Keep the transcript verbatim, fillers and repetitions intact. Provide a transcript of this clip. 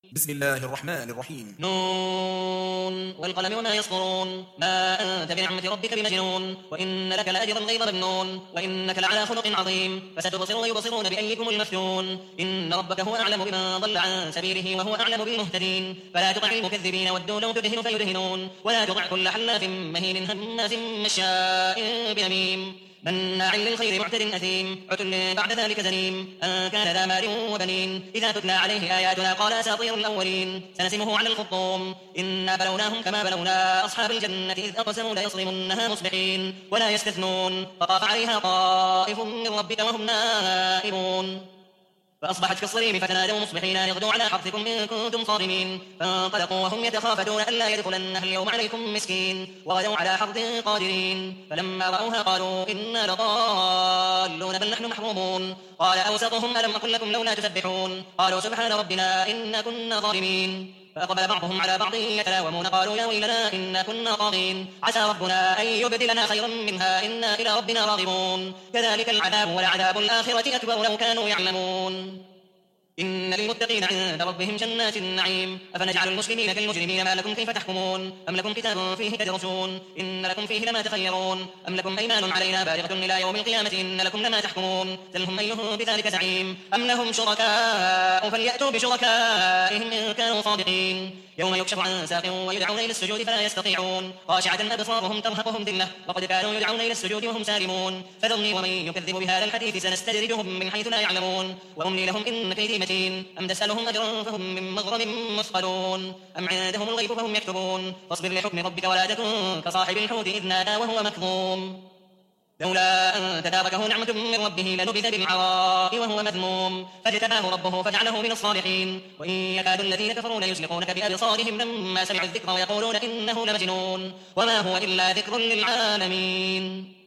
بسم الله الرحمن الرحيم. نون والقلم وما يسطرون ما أنت بنعمة ربك بمجنون وإن لك لأجرا غير ممنون وإنك لعلى خلق عظيم فستبصر ويبصرون بأيكم المفتون إن ربك هو أعلم بمن ضل عن سبيله وهو أعلم بالمهتدين فلا تطع المكذبين ودوا لو تدهن فيدهنون ولا تطع كل حلاف مهين هماز مشاء بنميم مناع للخير معتد أثيم عتل بعد ذلك زنيم أن كان ذا مال وبنين إذا تتلى عليه آياتنا قال أساطير الأولين سنسمه على الخرطوم إنا بلوناهم كما بلونا أصحاب الجنة إذ أقسموا ليصرمنها مصبحين ولا يستثنون فطاف عليها طائف من ربك وهم نائمون فأصبحت كالصريم فتنادوا مصبحين أن اغدوا على حرثكم إن كنتم صارمين فانطلقوا وهم يتخافتون ألا يدخلنها اليوم عليكم مسكين وغدوا على حرث قادرين فلما رأوها قالوا إنا لضالون بل نحن محرومون قال أوسطهم ألم أقل لكم لولا تسبحون قالوا سبحان ربنا إنا كنا ظالمين فأقبل بعضهم على بعض يتلاومون قالوا يا ويلنا إنا كنا طاغين عسى ربنا أن يبدلنا خيرا منها إنا إلى ربنا راغبون كذلك العذاب ولعذاب الآخرة أكبر لو كانوا يعلمون إن للمتقين عند ربهم جنات النعيم أفنجعل المسلمين كالمجرمين ما لكم كيف تحكمون أم لكم كتاب فيه تدرسون إن لكم فيه لما تخيرون أم لكم أيمان علينا بالغة إلى يوم القيامة إن لكم لما تحكمون سلهم أيهم بذلك زعيم أم لهم شركاء فليأتوا بشركائهم إن كانوا صادقين يوم يكشف عن ساق ويدعون إلى السجود فلا يستطيعون خاشعة أبصارهم ترهقهم ذلة وقد كانوا يدعون إلى السجود وهم سالمون فذرني ومن يكذب بهذا الحديث سنستدرجهم من حيث لا يعلمون وأملي لهم إن كيدي متين أم تسألهم أجرا فهم من مغرم مثقلون أم عندهم الغيب فهم يكتبون فاصبر لحكم ربك ولا تكن كصاحب الحوت إذ نادى وهو مكظوم لولا أن تداركه نعمة من ربه لنبذ بالعراء وهو مذموم فاجتباه ربه فجعله من الصالحين وإن يكاد الذين كفروا ليزلقونك بأبصارهم لما سمعوا الذكر ويقولون إنه لمجنون وما هو إلا ذكر للعالمين.